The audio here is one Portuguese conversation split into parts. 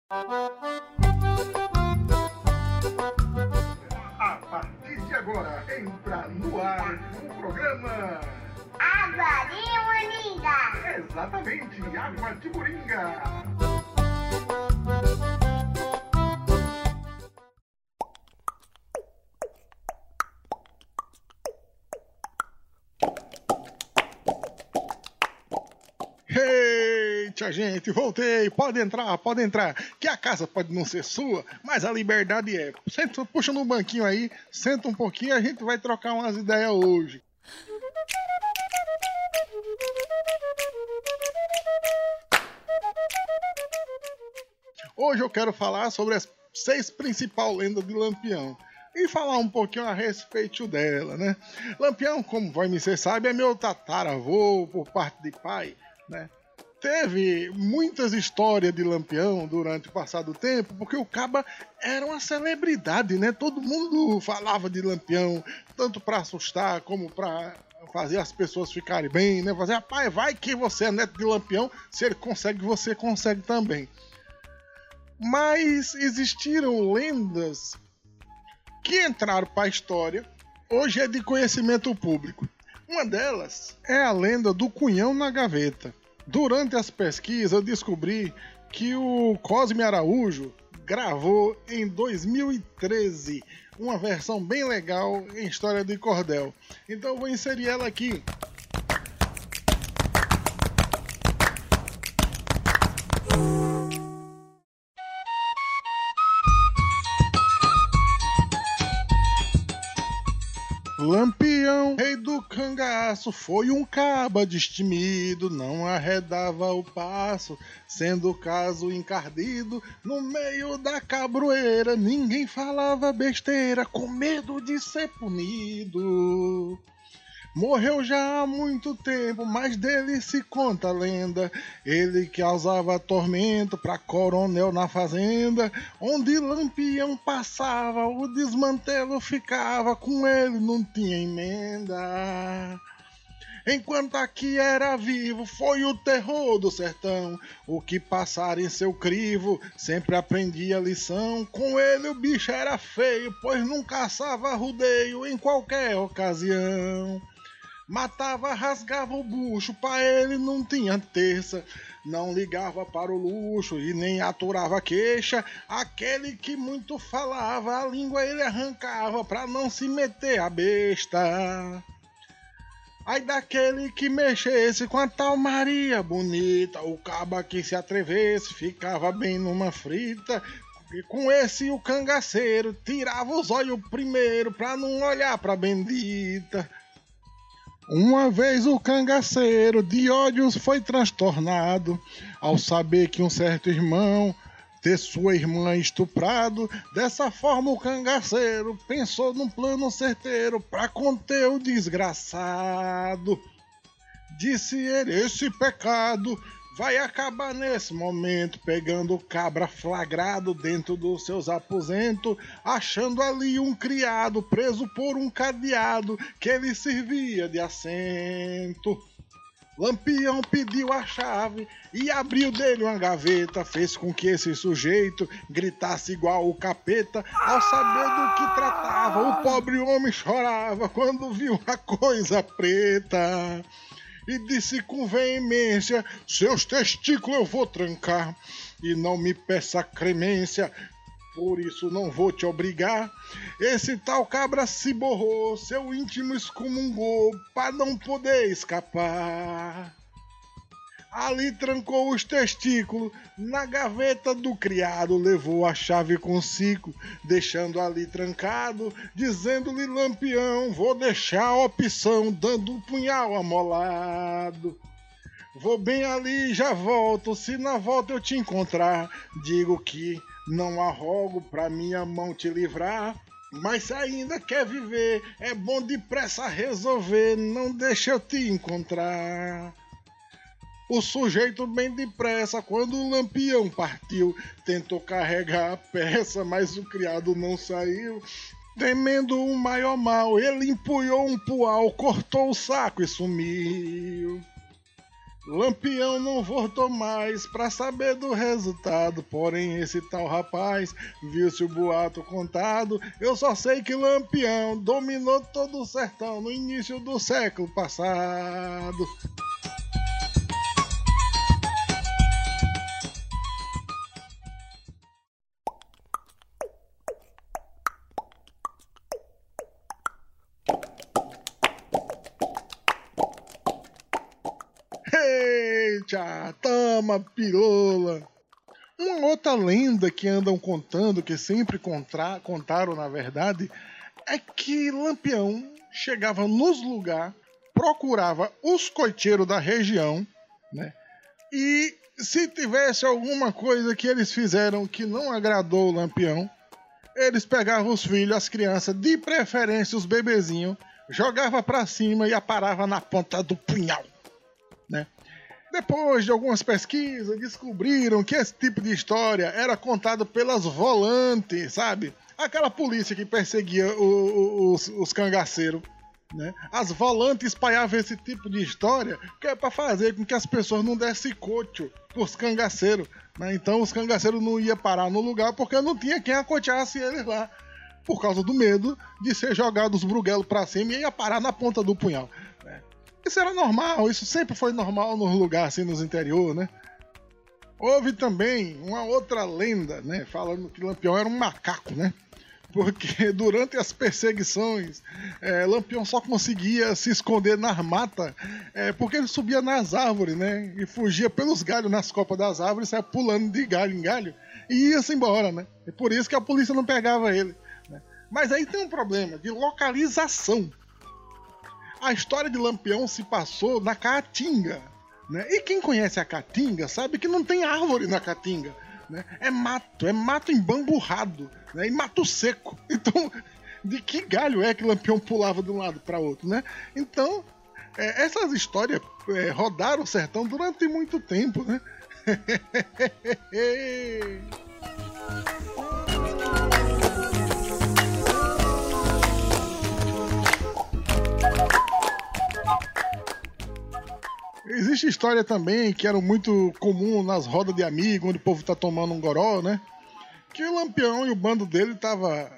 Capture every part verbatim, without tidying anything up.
A partir de agora, entra no ar o programa Água de Moringa. Exatamente, Água de Moringa. Eita, gente, voltei. Pode entrar, pode entrar. Que a casa pode não ser sua, mas a liberdade é. Senta, puxa no banquinho aí, senta um pouquinho e a gente vai trocar umas ideias hoje. Hoje eu quero falar sobre as seis principais lendas de Lampião. E falar um pouquinho a respeito dela, né? Lampião, como vai me ser sabe, é meu tataravô por parte de pai, né? Teve muitas histórias de Lampião durante o passado tempo, porque o Caba era uma celebridade, né? Todo mundo falava de Lampião, tanto para assustar como para fazer as pessoas ficarem bem, né? Fazer, rapaz, vai que você é neto de Lampião, se ele consegue, você consegue também. Mas existiram lendas que entraram para a história, hoje é de conhecimento público. Uma delas é a lenda do Cunhão na Gaveta. Durante as pesquisas eu descobri que o Cosme Araújo gravou em dois mil e treze uma versão bem legal em História de Cordel. Então eu vou inserir ela aqui. Lampião, rei do cangaço, foi um caba destemido, não arredava o passo, sendo o caso encardido, no meio da cabroeira, ninguém falava besteira, com medo de ser punido. Morreu já há muito tempo, mas dele se conta a lenda. Ele que causava tormento pra coronel na fazenda, onde Lampião passava, o desmantelo ficava, com ele não tinha emenda. Enquanto aqui era vivo, foi o terror do sertão. O que passara em seu crivo, sempre aprendia lição. Com ele o bicho era feio, pois não caçava rodeio em qualquer ocasião. Matava, rasgava o bucho, pra ele não tinha terça. Não ligava para o luxo e nem aturava queixa. Aquele que muito falava, a língua ele arrancava pra não se meter a besta. Aí daquele que mexesse com a tal Maria bonita, o caba que se atrevesse ficava bem numa frita. E com esse o cangaceiro tirava os olhos primeiro pra não olhar pra bendita. Uma vez o cangaceiro de ódios foi transtornado ao saber que um certo irmão ter sua irmã estuprado. Dessa forma o cangaceiro pensou num plano certeiro pra conter o desgraçado. Disse ele, esse pecado vai acabar nesse momento, pegando o cabra flagrado dentro dos seus aposentos, achando ali um criado preso por um cadeado que ele servia de assento. Lampião pediu a chave e abriu dele uma gaveta, fez com que esse sujeito gritasse igual o capeta. Ao saber do que tratava, o pobre homem chorava quando viu a coisa preta. E disse com veemência, seus testículos eu vou trancar, e não me peça clemência, por isso não vou te obrigar. Esse tal cabra se borrou, seu íntimo excomungou, pra não poder escapar. Ali trancou os testículos, na gaveta do criado, levou a chave consigo, deixando ali trancado, dizendo-lhe Lampião, vou deixar a opção, dando um punhal amolado. Vou bem ali e já volto, se na volta eu te encontrar, digo que não arrogo pra minha mão te livrar. Mas se ainda quer viver, é bom depressa resolver, não deixa eu te encontrar. O sujeito bem depressa, quando o Lampião partiu, tentou carregar a peça, mas o criado não saiu. Temendo um maior mal, ele empunhou um pual, cortou o saco e sumiu. Lampião não voltou mais pra saber do resultado, porém esse tal rapaz viu-se o boato contado. Eu só sei que Lampião dominou todo o sertão no início do século passado. Eita, toma pirula. Uma outra lenda que andam contando, que sempre contra, contaram na verdade, é que Lampião chegava nos lugares, procurava os coiteiros da região, né? E se tivesse alguma coisa que eles fizeram que não agradou o Lampião, eles pegavam os filhos, as crianças, de preferência os bebezinhos, jogava pra cima e aparava na ponta do punhal, né? Depois de algumas pesquisas, descobriram que esse tipo de história era contado pelas volantes, sabe? Aquela polícia que perseguia o, o, os, os cangaceiros, né? As volantes espalhavam esse tipo de história que é para fazer com que as pessoas não dessem cocho pros cangaceiros, né? Então os cangaceiros não iam parar no lugar porque não tinha quem acoteasse eles lá, por causa do medo de ser jogado os bruguelos para cima e ia parar na ponta do punhal, né? Isso era normal, isso sempre foi normal nos lugares assim, nos interior, né? Houve também uma outra lenda, né, falando que Lampião era um macaco, né? Porque durante as perseguições, é, Lampião só conseguia se esconder nas matas, é, porque ele subia nas árvores, né? E fugia pelos galhos nas copas das árvores, saia pulando de galho em galho e ia-se embora, né? E por isso que a polícia não pegava ele, né? Mas aí tem um problema de localização. A história de Lampião se passou na Caatinga, né? E quem conhece a Caatinga sabe que não tem árvore na Caatinga, né? É mato, é mato embamburrado, né? E mato seco. Então, de que galho é que Lampião pulava de um lado para outro, né? Então, é, essas histórias é, rodaram o sertão durante muito tempo, né? Existe história também que era muito comum nas rodas de amigos, onde o povo tá tomando um goró, né? Que o Lampião e o bando dele tava...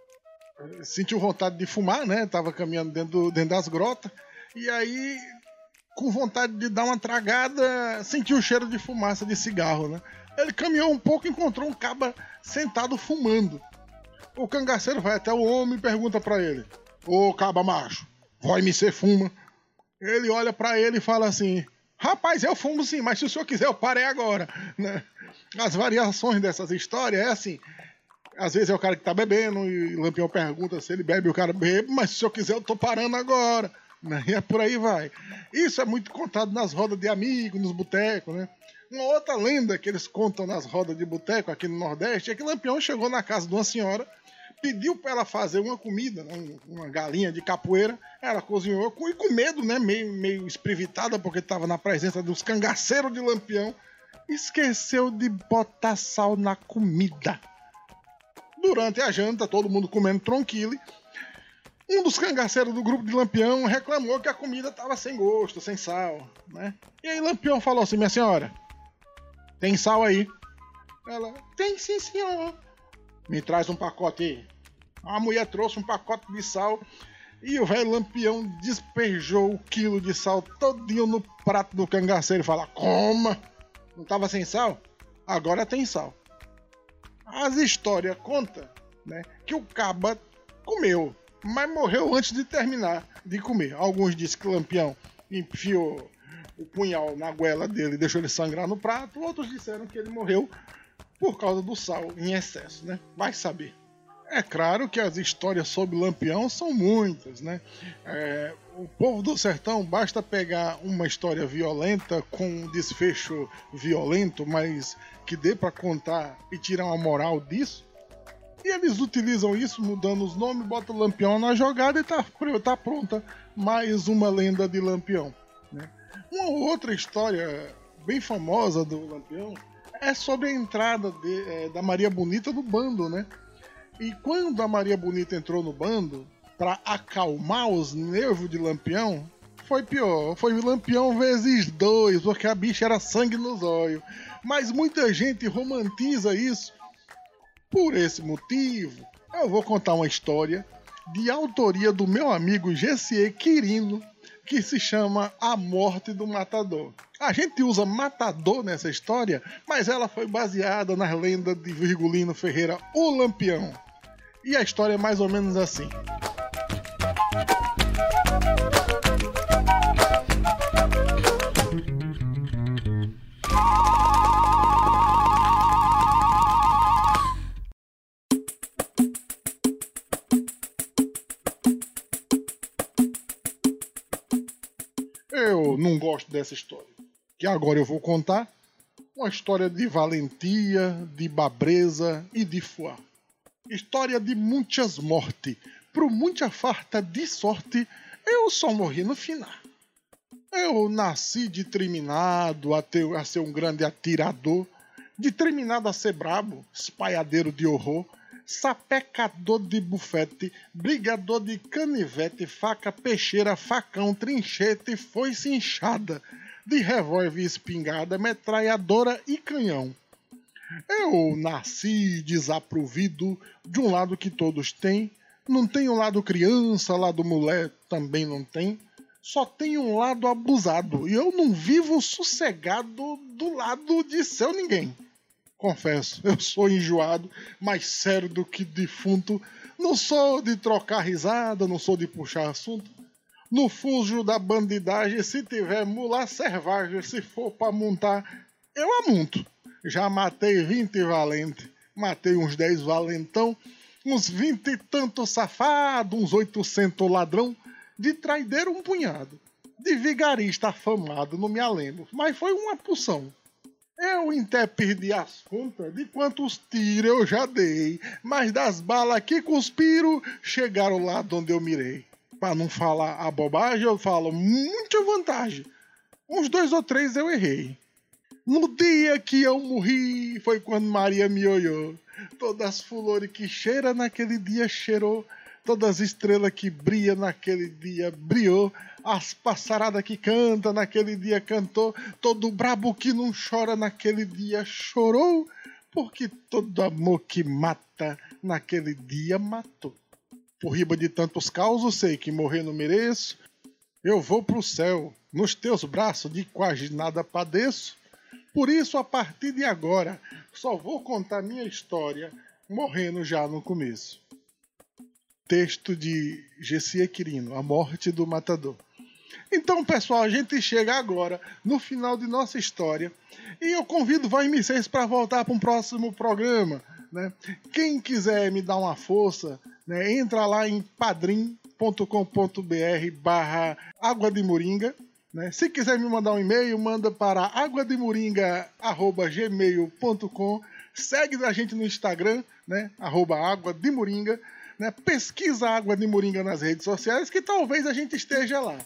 sentiu vontade de fumar, né? Tava caminhando dentro, do, dentro das grotas. E aí, com vontade de dar uma tragada, sentiu o cheiro de fumaça de cigarro, né? Ele caminhou um pouco e encontrou um caba sentado fumando. O cangaceiro vai até o homem e pergunta pra ele: ô caba macho, vai me ser fuma? Ele olha pra ele e fala assim: rapaz, eu fumo sim, mas se o senhor quiser eu parei agora, né? As variações dessas histórias é assim: às vezes é o cara que tá bebendo e o Lampião pergunta se ele bebe, o cara bebe, mas se o senhor quiser eu tô parando agora, né? E é por aí vai. Isso é muito contado nas rodas de amigos, nos botecos, né? Uma outra lenda que eles contam nas rodas de boteco aqui no Nordeste é que Lampião chegou na casa de uma senhora, pediu para ela fazer uma comida, né, uma galinha de capoeira. Ela cozinhou com, e com medo, né, meio, meio esprevitada, porque estava na presença dos cangaceiros de Lampião. Esqueceu de botar sal na comida. Durante a janta, todo mundo comendo tronquile, um dos cangaceiros do grupo de Lampião reclamou que a comida estava sem gosto, sem sal, né? E aí Lampião falou assim: minha senhora, tem sal aí? Ela: tem sim, senhor. Me traz um pacote aí. A mulher trouxe um pacote de sal e o velho Lampião despejou o quilo de sal todinho no prato do cangaceiro e fala: coma! Não tava sem sal? Agora tem sal. As histórias contam, né, que o caba comeu, mas morreu antes de terminar de comer. Alguns dizem que o Lampião enfiou o punhal na goela dele e deixou ele sangrar no prato. Outros disseram que ele morreu por causa do sal em excesso, né? Vai saber. É claro que as histórias sobre Lampião são muitas, né? É, o povo do sertão basta pegar uma história violenta com um desfecho violento, mas que dê para contar e tirar uma moral disso. E eles utilizam isso, mudando os nomes, botam Lampião na jogada e tá, tá pronta mais uma lenda de Lampião, né? Uma outra história bem famosa do Lampião é sobre a entrada de, é, da Maria Bonita no bando, né? E quando a Maria Bonita entrou no bando, para acalmar os nervos de Lampião, Foi pior, foi o Lampião vezes dois, porque a bicha era sangue nos olhos. Mas muita gente romantiza isso. Por esse motivo, eu vou contar uma história de autoria do meu amigo Gessier Quirino, que se chama A Morte do Matador. A gente usa matador nessa história, mas ela foi baseada nas lendas de Virgulino Ferreira, o Lampião. E a história é mais ou menos assim. Eu não gosto dessa história, que agora eu vou contar uma história de valentia, de babreza e de fuá. História de muitas mortes. Por muita farta de sorte, eu só morri no final. Eu nasci determinado a, ter, a ser um grande atirador, determinado a ser brabo, espalhadeiro de horror, sapecador de bufete, brigador de canivete, faca, peixeira, facão, trinchete, foice inchada, de revólver e espingarda, metralhadora e canhão. Eu nasci desaprovido de um lado que todos têm, não tem um lado criança, lado mulher também não tem, só tem um lado abusado, e eu não vivo sossegado do lado de seu ninguém. Confesso, eu sou enjoado, mais sério do que defunto. Não sou de trocar risada, não sou de puxar assunto. No fujo da bandidagem, se tiver mula selvagem, se for pra montar, eu amonto. Já matei vinte valentes, matei uns dez valentão, uns vinte e tanto safado, uns oitocentos ladrão, de traideiro um punhado, de vigarista afamado, não me lembro, mas foi uma porção. Eu até perdi as contas de quantos tiros eu já dei, mas das balas que cuspiro, chegaram lá de onde eu mirei. Pra não falar a bobagem, eu falo muita vantagem. Uns dois ou três eu errei. No dia que eu morri, foi quando Maria me olhou. Todas as flores que cheira naquele dia cheirou. Todas as estrelas que brilham naquele dia brilhou. As passaradas que canta naquele dia cantou. Todo brabo que não chora naquele dia chorou. Porque todo amor que mata naquele dia matou. Por riba de tantos causos, sei que morrer não mereço. Eu vou pro céu, nos teus braços de quase nada padeço. Por isso, a partir de agora, só vou contar minha história morrendo já no começo. Texto de Gessier Quirino, A Morte do Matador. Então, pessoal, a gente chega agora no final de nossa história e eu convido Vai M seis para voltar para um próximo programa, né? Quem quiser me dar uma força, né, entra lá em padrim ponto com ponto br barra Água de Moringa. Né? Se quiser me mandar um e-mail, manda para aguademoringa arroba gmail ponto com. Segue a gente no Instagram, né? arroba Água de Moringa. Né? Pesquisa Água de Moringa nas redes sociais que talvez a gente esteja lá.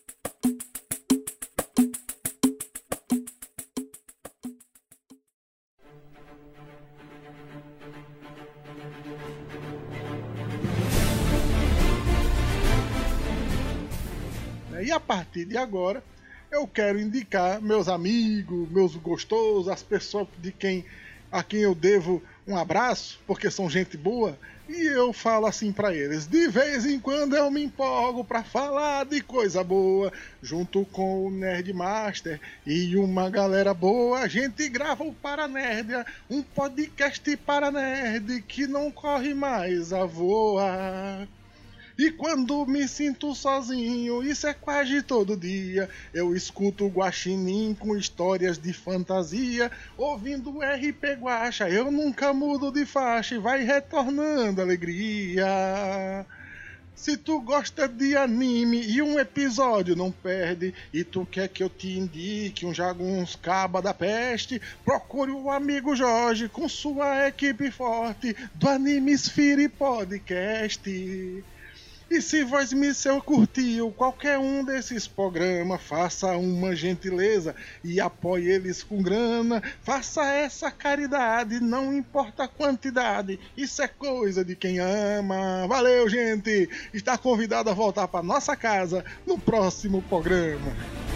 E a partir de agora, eu quero indicar meus amigos, meus gostosos, as pessoas de quem, a quem eu devo um abraço, porque são gente boa, e eu falo assim pra eles: de vez em quando eu me empolgo pra falar de coisa boa, junto com o Nerdmaster e uma galera boa, a gente grava o Paranerdia, um podcast para nerd que não corre mais a voar. E quando me sinto sozinho, isso é quase todo dia, eu escuto o Guaxinim com histórias de fantasia, ouvindo o R P Guaxa, eu nunca mudo de faixa e vai retornando a alegria. Se tu gosta de anime e um episódio não perde, e tu quer que eu te indique um jaguns caba da peste, procure o amigo Jorge com sua equipe forte do Animesphere Podcast. E se Voz Missel curtiu qualquer um desses programas, faça uma gentileza e apoie eles com grana. Faça essa caridade, não importa a quantidade, isso é coisa de quem ama. Valeu, gente! Está convidado a voltar para nossa casa no próximo programa.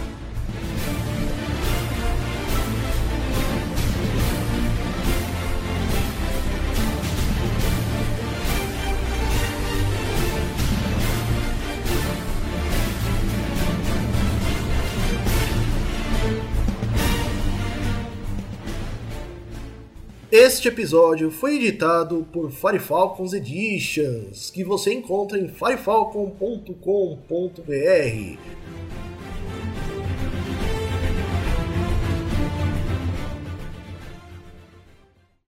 Este episódio foi editado por Firefalcons Editions, que você encontra em firefalcon ponto com ponto b r.